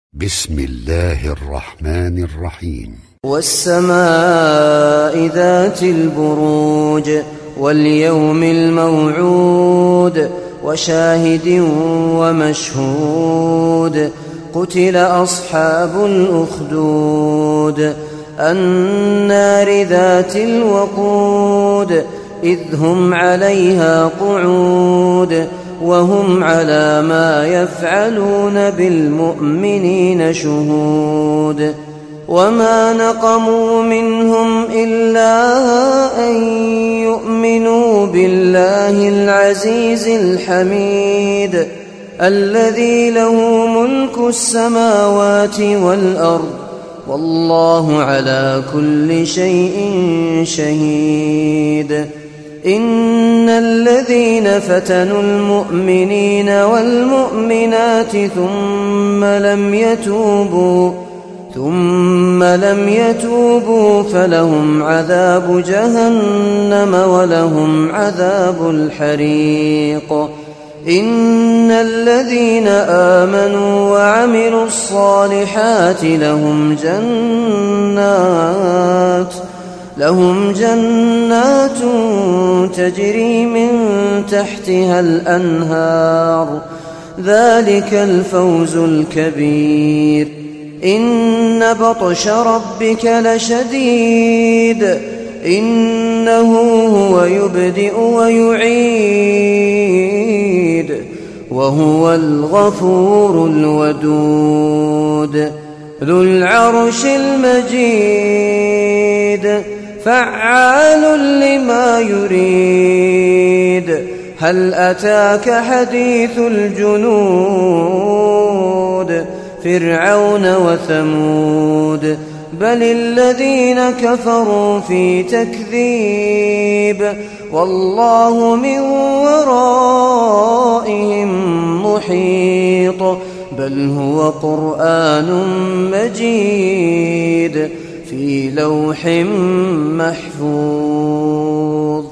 بسم الله الرحمن الرحيم. والسماء ذات البروج واليوم الموعود وشاهد ومشهود قتل أصحاب الأخدود النار ذات الوقود إذ هم عليها قعود وهم على ما يفعلون بالمؤمنين شهود وما نقموا منهم إلا أن يؤمنوا بالله العزيز الحميد الذي له ملك السماوات والأرض والله على كل شيء شهيد. إن الذين فتنوا المؤمنين والمؤمنات ثم لم يتوبوا فلهم عذاب جهنم ولهم عذاب الحريق. إن الذين آمنوا وعملوا الصالحات لهم جنات تجري من تحتها الأنهار ذلك الفوز الكبير. إن بطش ربك لشديد إنه هو يبدئ ويعيد وهو الغفور الودود ذو العرش المجيد فعال لما يريد. هل أتاك حديث الجنود فرعون وثمود بل الذين كفروا في تكذيب والله من ورائهم محيط بل هو قرآن مجيد في لوح محفوظ.